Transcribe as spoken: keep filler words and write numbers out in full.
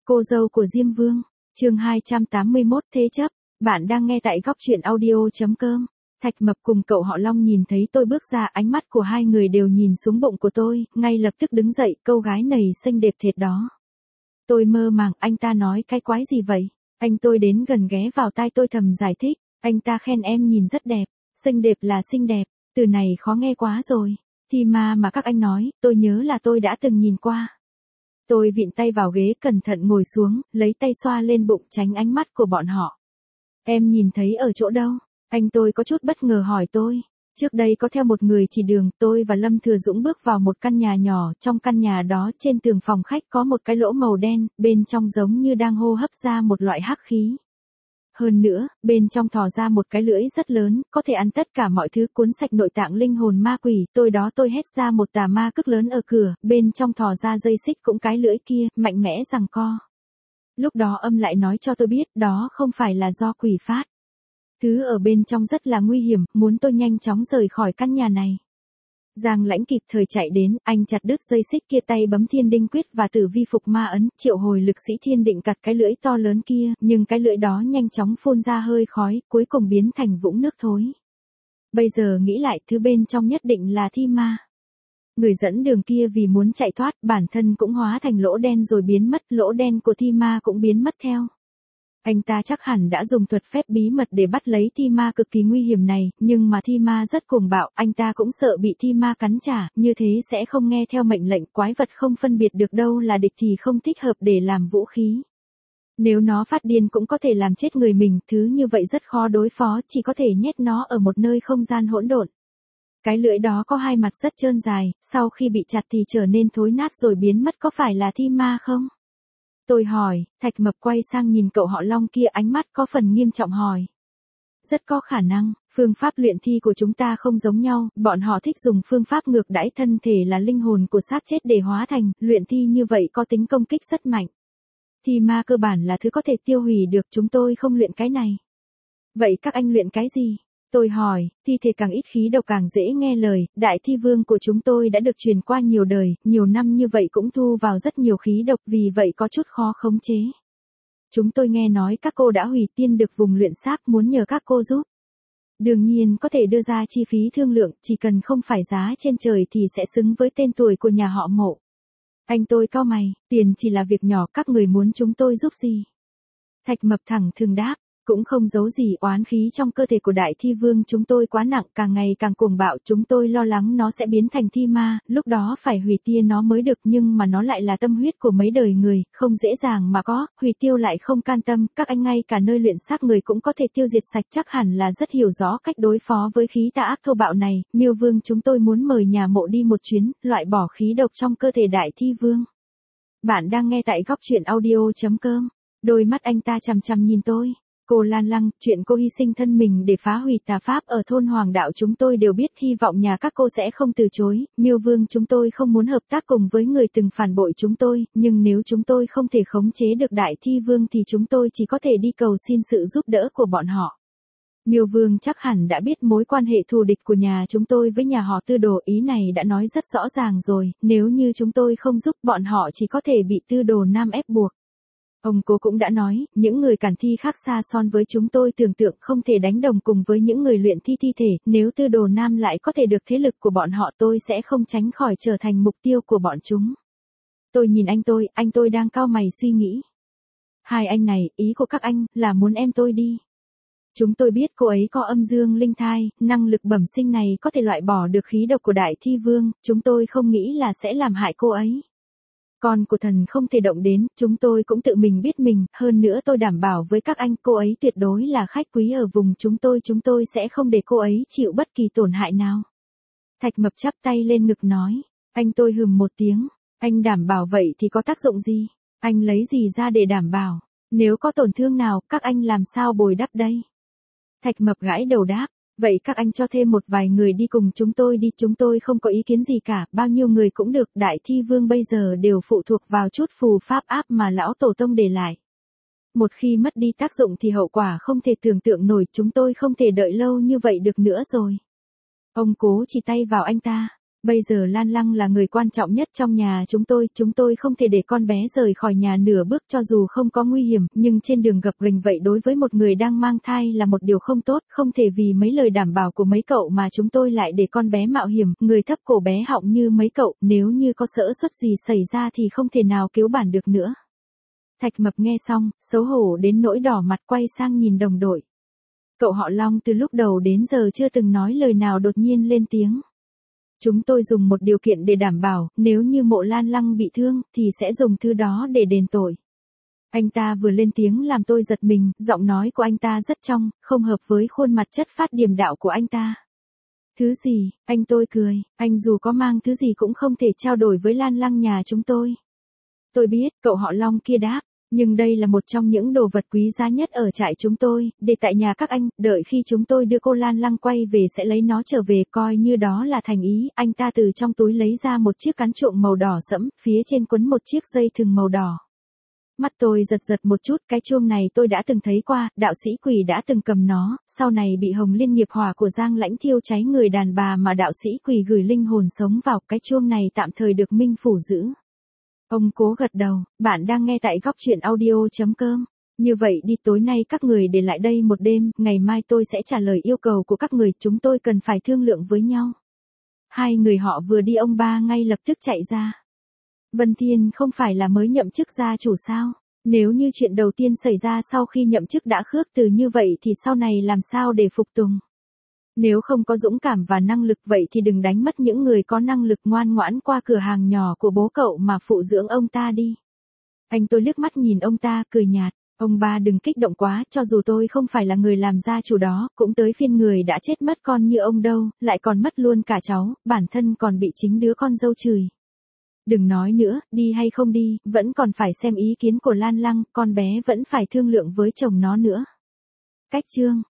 Cô dâu của Diêm Vương, chương hai trăm tám mươi mốt thế chấp, bạn đang nghe tại góc truyện audio.com. Thạch Mập cùng cậu họ Long nhìn thấy tôi bước ra, ánh mắt của hai người đều nhìn xuống bụng của tôi, ngay lập tức đứng dậy, câu gái này xinh đẹp thiệt đó. Tôi mơ màng, anh ta nói cái quái gì vậy? Anh tôi đến gần ghé vào tai tôi thầm giải thích, anh ta khen em nhìn rất đẹp, xinh đẹp là xinh đẹp, từ này khó nghe quá rồi. Thì mà mà các anh nói, tôi nhớ là tôi đã từng nhìn qua. Tôi vịn tay vào ghế cẩn thận ngồi xuống, lấy tay xoa lên bụng tránh ánh mắt của bọn họ. Em nhìn thấy ở chỗ đâu? Anh tôi có chút bất ngờ hỏi tôi. Trước đây có theo một người chỉ đường, tôi và Lâm Thừa Dũng bước vào một căn nhà nhỏ, trong căn nhà đó trên tường phòng khách có một cái lỗ màu đen, bên trong giống như đang hô hấp ra một loại hắc khí. Hơn nữa, bên trong thò ra một cái lưỡi rất lớn, có thể ăn tất cả mọi thứ, cuốn sạch nội tạng linh hồn ma quỷ. Tôi đó tôi hét ra một tà ma cực lớn ở cửa, bên trong thò ra dây xích cũng cái lưỡi kia, mạnh mẽ giằng co. Lúc đó âm lại nói cho tôi biết đó không phải là do quỷ phát. Thứ ở bên trong rất là nguy hiểm, muốn tôi nhanh chóng rời khỏi căn nhà này. Giang Lãnh kịp thời chạy đến, anh chặt đứt dây xích kia, tay bấm thiên đinh quyết và tử vi phục ma ấn, triệu hồi lực sĩ thiên định cặt cái lưỡi to lớn kia, nhưng cái lưỡi đó nhanh chóng phun ra hơi khói, cuối cùng biến thành vũng nước thối. Bây giờ nghĩ lại, thứ bên trong nhất định là thi ma. Người dẫn đường kia vì muốn chạy thoát, bản thân cũng hóa thành lỗ đen rồi biến mất, lỗ đen của thi ma cũng biến mất theo. Anh ta chắc hẳn đã dùng thuật phép bí mật để bắt lấy thi ma cực kỳ nguy hiểm này, nhưng mà thi ma rất cuồng bạo, anh ta cũng sợ bị thi ma cắn trả, như thế sẽ không nghe theo mệnh lệnh, quái vật không phân biệt được đâu là địch thì không thích hợp để làm vũ khí. Nếu nó phát điên cũng có thể làm chết người mình, thứ như vậy rất khó đối phó, chỉ có thể nhét nó ở một nơi không gian hỗn độn. Cái lưỡi đó có hai mặt rất trơn dài, sau khi bị chặt thì trở nên thối nát rồi biến mất, có phải là thi ma không? Tôi hỏi, Thạch Mập quay sang nhìn cậu họ Long kia, ánh mắt có phần nghiêm trọng hỏi. Rất có khả năng, phương pháp luyện thi của chúng ta không giống nhau, bọn họ thích dùng phương pháp ngược đãi thân thể là linh hồn của xác chết để hóa thành, luyện thi như vậy có tính công kích rất mạnh. Thi ma cơ bản là thứ có thể tiêu hủy được, chúng tôi không luyện cái này. Vậy các anh luyện cái gì? Tôi hỏi, thi thể càng ít khí độc càng dễ nghe lời, đại thi vương của chúng tôi đã được truyền qua nhiều đời, nhiều năm như vậy cũng thu vào rất nhiều khí độc, vì vậy có chút khó khống chế. Chúng tôi nghe nói các cô đã hủy tiên được vùng luyện sáp, muốn nhờ các cô giúp. Đương nhiên có thể đưa ra chi phí thương lượng, chỉ cần không phải giá trên trời thì sẽ xứng với tên tuổi của nhà họ Mộ. Anh tôi cau mày, tiền chỉ là việc nhỏ, các người muốn chúng tôi giúp gì? Thạch Mập thẳng thừng đáp. Cũng không giấu gì, oán khí trong cơ thể của đại thi vương chúng tôi quá nặng, càng ngày càng cuồng bạo, chúng tôi lo lắng nó sẽ biến thành thi ma, lúc đó phải hủy tia nó mới được, nhưng mà nó lại là tâm huyết của mấy đời người, không dễ dàng mà có, hủy tiêu lại không can tâm, các anh ngay cả nơi luyện xác người cũng có thể tiêu diệt sạch, chắc hẳn là rất hiểu rõ cách đối phó với khí tà ác thô bạo này. Miêu Vương chúng tôi muốn mời nhà Mộ đi một chuyến, loại bỏ khí độc trong cơ thể đại thi vương. Bạn đang nghe tại góc truyện audio.com. Đôi mắt anh ta chằm chằm nhìn tôi. Cô Lan Lăng, chuyện cô hy sinh thân mình để phá hủy tà pháp ở thôn Hoàng Đạo chúng tôi đều biết, hy vọng nhà các cô sẽ không từ chối. Miêu Vương chúng tôi không muốn hợp tác cùng với người từng phản bội chúng tôi, nhưng nếu chúng tôi không thể khống chế được đại thi vương thì chúng tôi chỉ có thể đi cầu xin sự giúp đỡ của bọn họ. Miêu Vương chắc hẳn đã biết mối quan hệ thù địch của nhà chúng tôi với nhà họ Tư Đồ, ý này đã nói rất rõ ràng rồi, nếu như chúng tôi không giúp bọn họ chỉ có thể bị Tư Đồ Nam ép buộc. Ông Cố cũng đã nói, những người cản thi khác xa son với chúng tôi tưởng tượng, không thể đánh đồng cùng với những người luyện thi thi thể, nếu Tư Đồ Nam lại có thể được thế lực của bọn họ tôi sẽ không tránh khỏi trở thành mục tiêu của bọn chúng. Tôi nhìn anh tôi, anh tôi đang cau mày suy nghĩ. Hai anh này, ý của các anh, là muốn em tôi đi. Chúng tôi biết cô ấy có âm dương linh thai, năng lực bẩm sinh này có thể loại bỏ được khí độc của đại thi vương, chúng tôi không nghĩ là sẽ làm hại cô ấy. Con của thần không thể động đến, chúng tôi cũng tự mình biết mình, hơn nữa tôi đảm bảo với các anh, cô ấy tuyệt đối là khách quý ở vùng chúng tôi, chúng tôi sẽ không để cô ấy chịu bất kỳ tổn hại nào. Thạch Mập chắp tay lên ngực nói, anh tôi hừm một tiếng, anh đảm bảo vậy thì có tác dụng gì? Anh lấy gì ra để đảm bảo? Nếu có tổn thương nào, các anh làm sao bồi đắp đây? Thạch Mập gãi đầu đáp. Vậy các anh cho thêm một vài người đi cùng chúng tôi đi, chúng tôi không có ý kiến gì cả, bao nhiêu người cũng được, đại thi vương bây giờ đều phụ thuộc vào chút phù pháp áp mà lão tổ tông để lại. Một khi mất đi tác dụng thì hậu quả không thể tưởng tượng nổi, chúng tôi không thể đợi lâu như vậy được nữa rồi. Ông Cố chỉ tay vào anh ta, Bây giờ Lan Lăng là người quan trọng nhất trong nhà chúng tôi, chúng tôi không thể để con bé rời khỏi nhà nửa bước cho dù không có nguy hiểm, nhưng trên đường gập ghềnh vậy đối với một người đang mang thai là một điều không tốt, không thể vì mấy lời đảm bảo của mấy cậu mà chúng tôi lại để con bé mạo hiểm, người thấp cổ bé họng như mấy cậu, nếu như có xỡ suất gì xảy ra thì không thể nào cứu bản được nữa. Thạch Mập nghe xong, xấu hổ đến nỗi đỏ mặt quay sang nhìn đồng đội. Cậu họ Long từ lúc đầu đến giờ chưa từng nói lời nào đột nhiên lên tiếng. Chúng tôi dùng một điều kiện để đảm bảo, nếu như Mộ Lan Lăng bị thương, thì sẽ dùng thứ đó để đền tội. Anh ta vừa lên tiếng làm tôi giật mình, giọng nói của anh ta rất trong, không hợp với khuôn mặt chất phát điềm đạo của anh ta. Thứ gì, anh tôi cười, anh dù có mang thứ gì cũng không thể trao đổi với Lan Lăng nhà chúng tôi. Tôi biết, cậu họ Long kia đáp. Nhưng đây là một trong những đồ vật quý giá nhất ở trại chúng tôi, để tại nhà các anh, đợi khi chúng tôi đưa cô Lan Lăng quay về sẽ lấy nó trở về, coi như đó là thành ý. Anh ta từ trong túi lấy ra một chiếc cán trộm màu đỏ sẫm, phía trên quấn một chiếc dây thừng màu đỏ. Mắt tôi giật giật một chút, cái chuông này tôi đã từng thấy qua, đạo sĩ Quỷ đã từng cầm nó, sau này bị Hồng Liên nghiệp hỏa của Giang Lãnh thiêu cháy người đàn bà mà đạo sĩ Quỷ gửi linh hồn sống vào, cái chuông này tạm thời được Minh Phủ giữ. Ông cố gật đầu, bạn đang nghe tại góc truyện audio.com. Như vậy đi, tối nay các người để lại đây một đêm, ngày mai tôi sẽ trả lời yêu cầu của các người, chúng tôi cần phải thương lượng với nhau. Hai người họ vừa đi ông ba ngay lập tức chạy ra. Vân Thiên không phải là mới nhậm chức gia chủ sao? Nếu như chuyện đầu tiên xảy ra sau khi nhậm chức đã khước từ như vậy thì sau này làm sao để phục tùng? Nếu không có dũng cảm và năng lực vậy thì đừng đánh mất những người có năng lực, ngoan ngoãn qua cửa hàng nhỏ của bố cậu mà phụ dưỡng ông ta đi. Anh tôi liếc mắt nhìn ông ta, cười nhạt. Ông ba đừng kích động quá, cho dù tôi không phải là người làm gia chủ đó, cũng tới phiên người đã chết mất con như ông đâu, lại còn mất luôn cả cháu, bản thân còn bị chính đứa con dâu chửi. Đừng nói nữa, đi hay không đi, vẫn còn phải xem ý kiến của Lan Lăng, con bé vẫn phải thương lượng với chồng nó nữa. Cách chương